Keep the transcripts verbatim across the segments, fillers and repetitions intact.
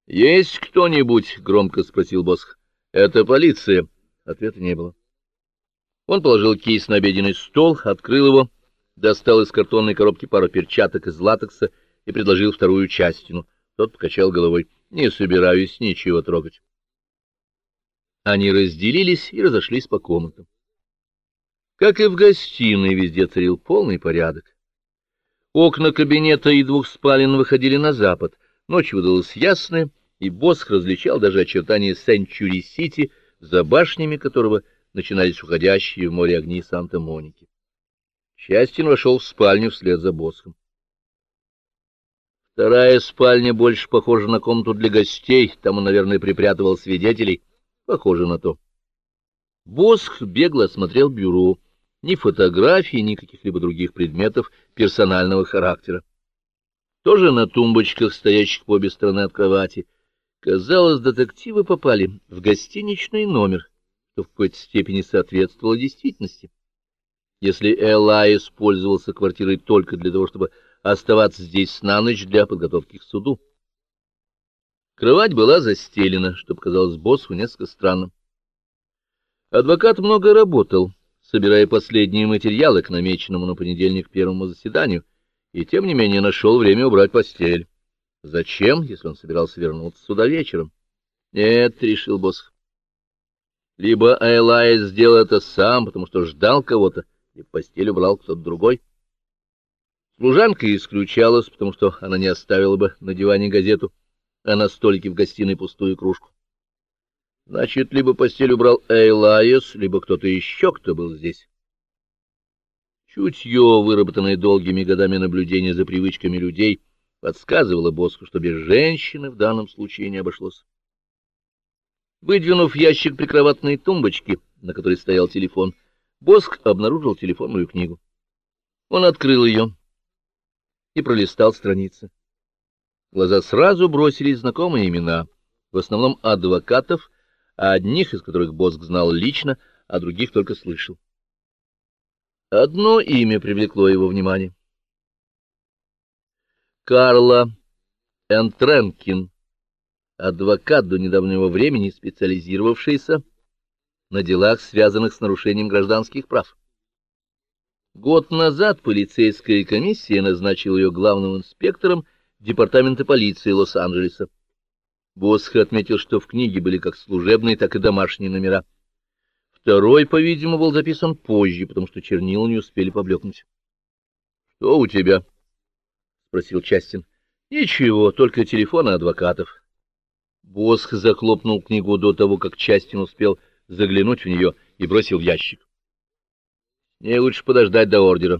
— Есть кто-нибудь? — громко спросил Босх. — Это полиция. Ответа не было. Он положил кейс на обеденный стол, открыл его, достал из картонной коробки пару перчаток из латекса и предложил вторую частину. Тот покачал головой. — Не собираюсь ничего трогать. Они разделились и разошлись по комнатам. Как и в гостиной, везде царил полный порядок. Окна кабинета и двух спален выходили на запад. Ночь выдалась ясная, и Босх различал даже очертания Сенчури-Сити, за башнями которого начинались уходящие в море огни Санта-Моники. Счастьин вошел в спальню вслед за Босхом. Вторая спальня больше похожа на комнату для гостей, там он, наверное, припрятывал свидетелей. Похоже на то. Босх бегло осмотрел бюро. Ни фотографий, ни каких-либо других предметов персонального характера. Тоже на тумбочках, стоящих по обе стороны от кровати. Казалось, детективы попали в гостиничный номер, что в какой-то степени соответствовало действительности. Если Элай использовался квартирой только для того, чтобы оставаться здесь на ночь для подготовки к суду. Кровать была застелена, что показалось Босху несколько странным. Адвокат много работал, собирая последние материалы к намеченному на понедельник первому заседанию, и тем не менее нашел время убрать постель. Зачем, если он собирался вернуться сюда вечером? Нет, — решил Босх. Либо Элай сделал это сам, потому что ждал кого-то, либо постель убрал кто-то другой. Служанка исключалась, потому что она не оставила бы на диване газету, а на столике в гостиной пустую кружку. Значит, либо постель убрал Эйлайес, либо кто-то еще, кто был здесь. Чутье, выработанное долгими годами наблюдения за привычками людей, подсказывало Босху, что без женщины в данном случае не обошлось. Выдвинув ящик прикроватной тумбочки, на которой стоял телефон, Босх обнаружил телефонную книгу. Он открыл ее и пролистал страницы. Глаза сразу бросились знакомые имена, в основном адвокатов, а одних из которых Босх знал лично, а других только слышал. Одно имя привлекло его внимание. Карла Энтренкин, адвокат до недавнего времени, специализировавшийся на делах, связанных с нарушением гражданских прав. Год назад полицейская комиссия назначила ее главным инспектором департамента полиции Лос-Анджелеса. Босх отметил, что в книге были как служебные, так и домашние номера. Второй, по-видимому, был записан позже, потому что чернила не успели поблекнуть. — Что у тебя? — спросил Частин. — Ничего, только телефоны адвокатов. Босх захлопнул книгу до того, как Частин успел заглянуть в нее, и бросил в ящик. — Мне лучше подождать до ордера.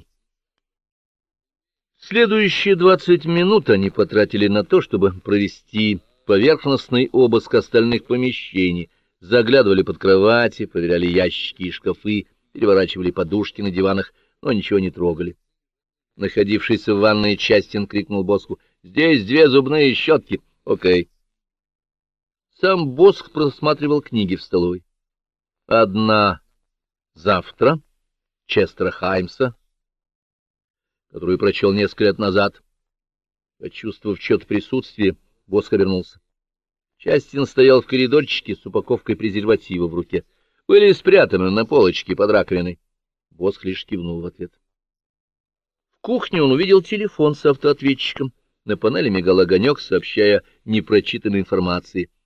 Следующие двадцать минут они потратили на то, чтобы провести поверхностный обыск остальных помещений, заглядывали под кровати, проверяли ящики и шкафы, переворачивали подушки на диванах, но ничего не трогали. Находившийся в ванной Частин крикнул Босху: «Здесь две зубные щетки!» «Окей». Сам Босх просматривал книги в столовой. Одна «Завтра» Честера Хаймса, которую прочел несколько лет назад. Почувствовав чьё-то присутствие, Босх обернулся. Частин стоял в коридорчике с упаковкой презерватива в руке. Были спрятаны на полочке под раковиной. Босх лишь кивнул в ответ. В кухне он увидел телефон с автоответчиком. На панели мигал огонек, сообщая непрочитанной информации.